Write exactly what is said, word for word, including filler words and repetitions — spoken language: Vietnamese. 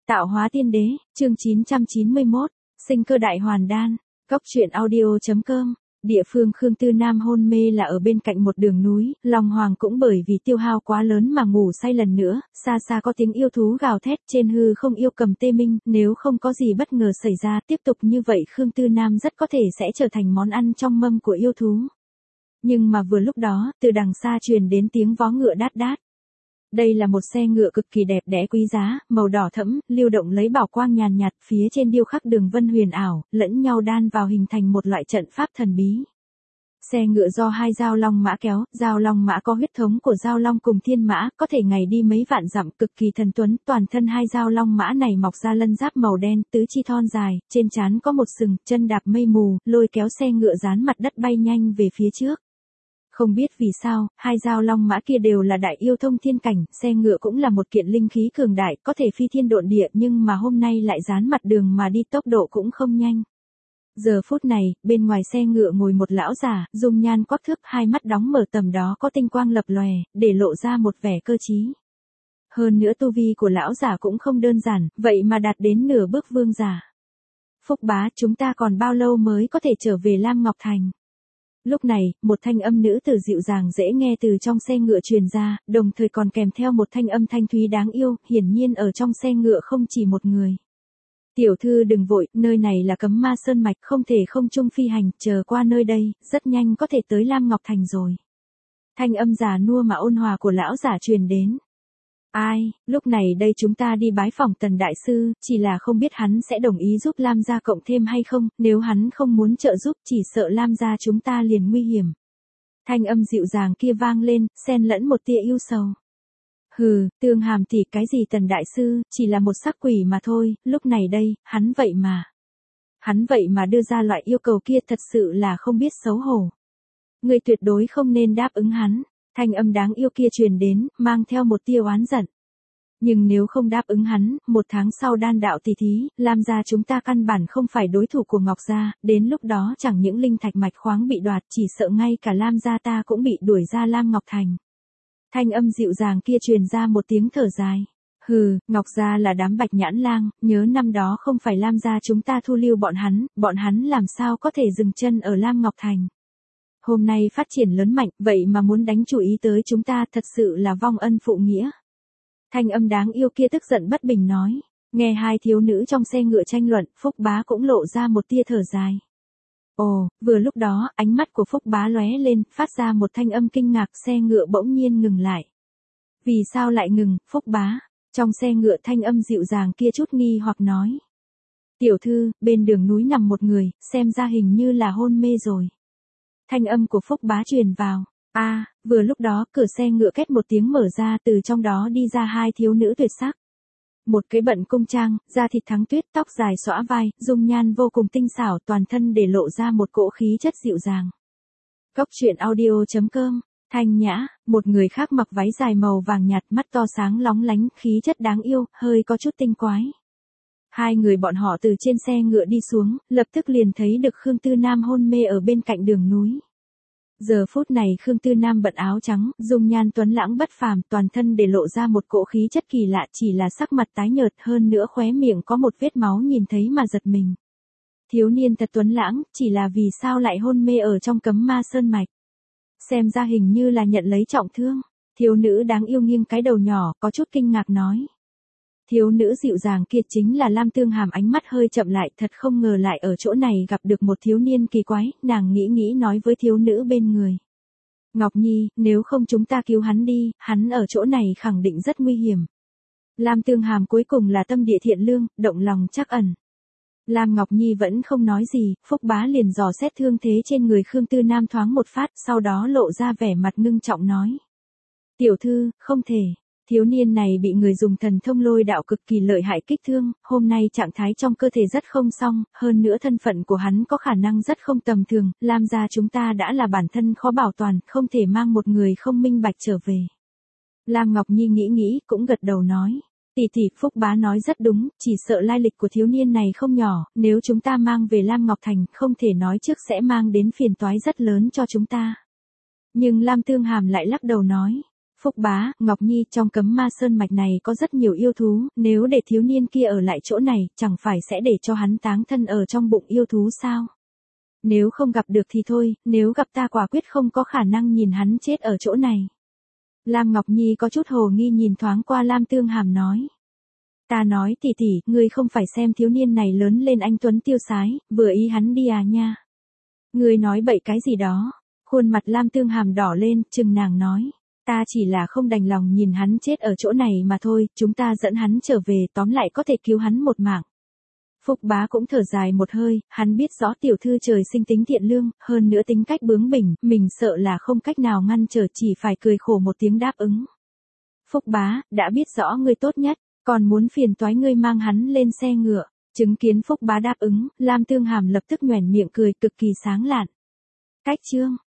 Tạo hóa tiên đế, chương chín trăm chín mươi mốt, sinh cơ đại hoàn đan, cốc truyện audio.com. Địa phương Khương Tư Nam hôn mê là ở bên cạnh một đường núi, Long Hoàng cũng bởi vì tiêu hao quá lớn mà ngủ say lần nữa, xa xa có tiếng yêu thú gào thét trên hư không yêu cầm tê minh, nếu không có gì bất ngờ xảy ra tiếp tục như vậy Khương Tư Nam rất có thể sẽ trở thành món ăn trong mâm của yêu thú. Nhưng mà vừa lúc đó, từ đằng xa truyền đến tiếng vó ngựa đát đát. Đây là một xe ngựa cực kỳ đẹp đẽ quý giá, màu đỏ thẫm, lưu động lấy bảo quang nhàn nhạt, phía trên điêu khắc đường vân huyền ảo, lẫn nhau đan vào hình thành một loại trận pháp thần bí. Xe ngựa do hai dao long mã kéo, dao long mã có huyết thống của dao long cùng thiên mã, có thể ngày đi mấy vạn dặm, cực kỳ thần tuấn, toàn thân hai dao long mã này mọc ra lân giáp màu đen, tứ chi thon dài, trên trán có một sừng, chân đạp mây mù, lôi kéo xe ngựa dán mặt đất bay nhanh về phía trước. Không biết vì sao, hai dao long mã kia đều là đại yêu thông thiên cảnh, xe ngựa cũng là một kiện linh khí cường đại, có thể phi thiên độn địa nhưng mà hôm nay lại dán mặt đường mà đi tốc độ cũng không nhanh. Giờ phút này, bên ngoài xe ngựa ngồi một lão già, dung nhan quắc thước, hai mắt đóng mở tầm đó có tinh quang lập lòe, để lộ ra một vẻ cơ trí. Hơn nữa tu vi của lão già cũng không đơn giản, vậy mà đạt đến nửa bước vương giả. Phúc bá, chúng ta còn bao lâu mới có thể trở về Lam Ngọc Thành? Lúc này, một thanh âm nữ tử dịu dàng dễ nghe từ trong xe ngựa truyền ra, đồng thời còn kèm theo một thanh âm thanh thúy đáng yêu, hiển nhiên ở trong xe ngựa không chỉ một người. Tiểu thư đừng vội, nơi này là cấm ma sơn mạch, không thể không trung phi hành, chờ qua nơi đây, rất nhanh có thể tới Lam Ngọc Thành rồi. Thanh âm già nua mà ôn hòa của lão giả truyền đến. Ai, lúc này đây chúng ta đi bái phỏng Tần Đại Sư, chỉ là không biết hắn sẽ đồng ý giúp Lam gia cộng thêm hay không, nếu hắn không muốn trợ giúp chỉ sợ Lam gia chúng ta liền nguy hiểm. Thanh âm dịu dàng kia vang lên, xen lẫn một tia yêu sầu. Hừ, Tương Hàm tỷ, cái gì Tần Đại Sư, chỉ là một sắc quỷ mà thôi, lúc này đây, hắn vậy mà. Hắn vậy mà đưa ra loại yêu cầu kia thật sự là không biết xấu hổ. Người tuyệt đối không nên đáp ứng hắn. Thanh âm đáng yêu kia truyền đến, mang theo một tia oán giận. Nhưng nếu không đáp ứng hắn, một tháng sau đan đạo tỷ thí, Lam gia chúng ta căn bản không phải đối thủ của Ngọc gia, đến lúc đó chẳng những linh thạch mạch khoáng bị đoạt, chỉ sợ ngay cả Lam gia ta cũng bị đuổi ra Lam Ngọc Thành. Thanh âm dịu dàng kia truyền ra một tiếng thở dài. Hừ, Ngọc gia là đám bạch nhãn lang, nhớ năm đó không phải Lam gia chúng ta thu lưu bọn hắn, bọn hắn làm sao có thể dừng chân ở Lam Ngọc Thành. Hôm nay phát triển lớn mạnh, vậy mà muốn đánh chú ý tới chúng ta, thật sự là vong ân phụ nghĩa. Thanh âm đáng yêu kia tức giận bất bình nói. Nghe hai thiếu nữ trong xe ngựa tranh luận, Phúc Bá cũng lộ ra một tia thở dài. Ồ, vừa lúc đó, ánh mắt của Phúc Bá lóe lên, phát ra một thanh âm kinh ngạc, xe ngựa bỗng nhiên ngừng lại. Vì sao lại ngừng, Phúc Bá? Trong xe ngựa thanh âm dịu dàng kia chút nghi hoặc nói. Tiểu thư, bên đường núi nằm một người, xem ra hình như là hôn mê rồi. Thanh âm của Phúc Bá truyền vào. A, à, vừa lúc đó, cửa xe ngựa két một tiếng mở ra, từ trong đó đi ra hai thiếu nữ tuyệt sắc. Một cái bận cung trang, da thịt thắng tuyết, tóc dài xõa vai, dung nhan vô cùng tinh xảo, toàn thân để lộ ra một cỗ khí chất dịu dàng. Cốc truyện audio.com. Thanh nhã, một người khác mặc váy dài màu vàng nhạt, mắt to sáng lóng lánh, khí chất đáng yêu, hơi có chút tinh quái. Hai người bọn họ từ trên xe ngựa đi xuống, lập tức liền thấy được Khương Tư Nam hôn mê ở bên cạnh đường núi. Giờ phút này Khương Tư Nam bận áo trắng, dung nhan tuấn lãng bất phàm, toàn thân để lộ ra một cỗ khí chất kỳ lạ, chỉ là sắc mặt tái nhợt, hơn nữa khóe miệng có một vết máu nhìn thấy mà giật mình. Thiếu niên thật tuấn lãng, chỉ là vì sao lại hôn mê ở trong cấm ma sơn mạch. Xem ra hình như là nhận lấy trọng thương. Thiếu nữ đáng yêu nghiêng cái đầu nhỏ, có chút kinh ngạc nói. Thiếu nữ dịu dàng kia chính là Lam Tương Hàm, ánh mắt hơi chậm lại, thật không ngờ lại ở chỗ này gặp được một thiếu niên kỳ quái, nàng nghĩ nghĩ nói với thiếu nữ bên người. Ngọc Nhi, nếu không chúng ta cứu hắn đi, hắn ở chỗ này khẳng định rất nguy hiểm. Lam Tương Hàm cuối cùng là tâm địa thiện lương, động lòng trắc ẩn. Lam Ngọc Nhi vẫn không nói gì, Phúc Bá liền dò xét thương thế trên người Khương Tư Nam thoáng một phát, sau đó lộ ra vẻ mặt ngưng trọng nói. Tiểu thư, không thể. Thiếu niên này bị người dùng thần thông lôi đạo cực kỳ lợi hại kích thương, hôm nay trạng thái trong cơ thể rất không xong, hơn nữa thân phận của hắn có khả năng rất không tầm thường, Lam gia chúng ta đã là bản thân khó bảo toàn, không thể mang một người không minh bạch trở về. Lam Ngọc Nhi nghĩ nghĩ, cũng gật đầu nói. Tỷ tỷ, Phúc Bá nói rất đúng, chỉ sợ lai lịch của thiếu niên này không nhỏ, nếu chúng ta mang về Lam Ngọc Thành, không thể nói trước sẽ mang đến phiền toái rất lớn cho chúng ta. Nhưng Lam Tương Hàm lại lắc đầu nói. Phúc bá, Ngọc Nhi, trong cấm ma sơn mạch này có rất nhiều yêu thú, nếu để thiếu niên kia ở lại chỗ này, chẳng phải sẽ để cho hắn táng thân ở trong bụng yêu thú sao? Nếu không gặp được thì thôi, nếu gặp ta quả quyết không có khả năng nhìn hắn chết ở chỗ này. Lam Ngọc Nhi có chút hồ nghi nhìn thoáng qua Lam Tương Hàm nói. Ta nói tỷ tỷ, ngươi không phải xem thiếu niên này lớn lên anh tuấn tiêu sái, vừa ý hắn đi à nha. Ngươi nói bậy cái gì đó. Khuôn mặt Lam Tương Hàm đỏ lên, chừng nàng nói. Ta chỉ là không đành lòng nhìn hắn chết ở chỗ này mà thôi, chúng ta dẫn hắn trở về, tóm lại có thể cứu hắn một mạng. Phúc bá cũng thở dài một hơi, hắn biết rõ tiểu thư trời sinh tính thiện lương, hơn nữa tính cách bướng bỉnh, mình sợ là không cách nào ngăn trở, chỉ phải cười khổ một tiếng đáp ứng. Phúc bá, đã biết rõ ngươi tốt nhất, còn muốn phiền toái ngươi mang hắn lên xe ngựa. Chứng kiến Phúc bá đáp ứng, Lam Tương Hàm lập tức nhoẻn miệng cười cực kỳ sáng lạn. Cách chương